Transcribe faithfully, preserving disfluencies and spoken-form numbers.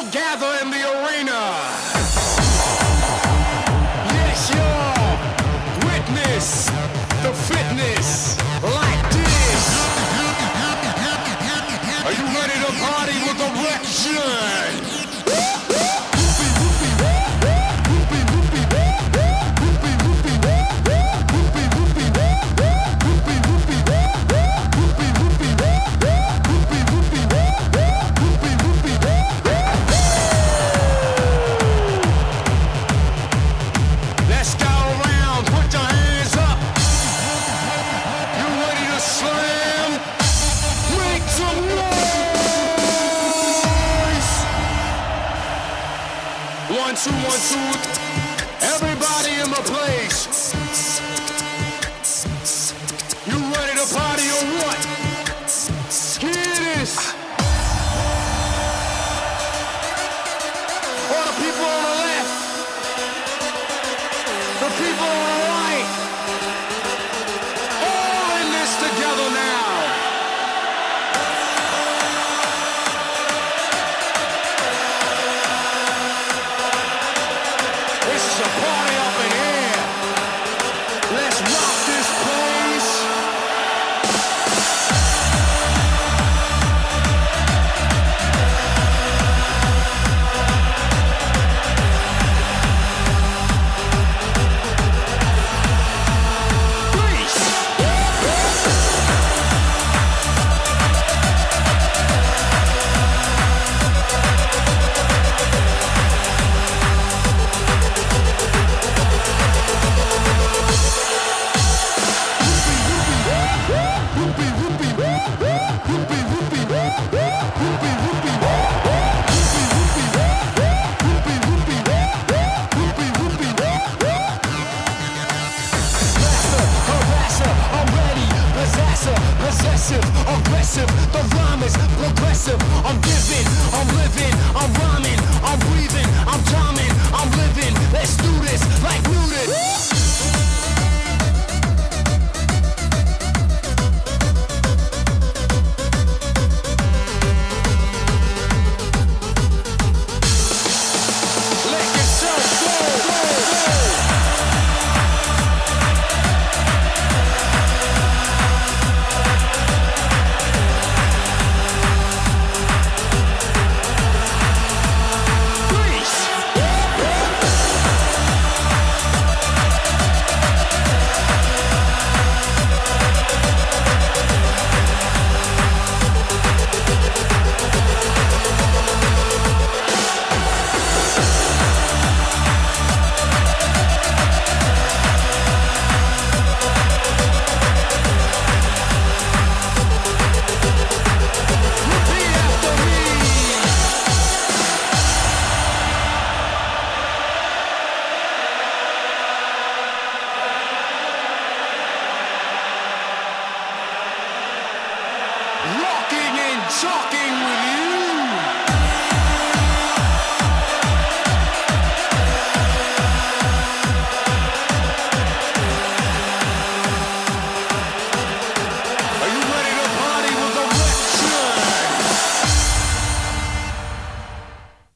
gather in the arena. Yes, y'all. Witness the fitness like this. Are you ready to party with erection? One, two, one, two. Everybody in my place. You ready to party or what? Here it is. All the people on the left. The people on the right. All in this together now. Party up in here. Let's rock this place. Possessive, aggressive, the rhyme is progressive. I'm giving, I'm living, I'm rhyming, I'm breathing, I'm timing, I'm living. Let's do this like Newton. Let yourself go, go, go. Rocking and talking with you.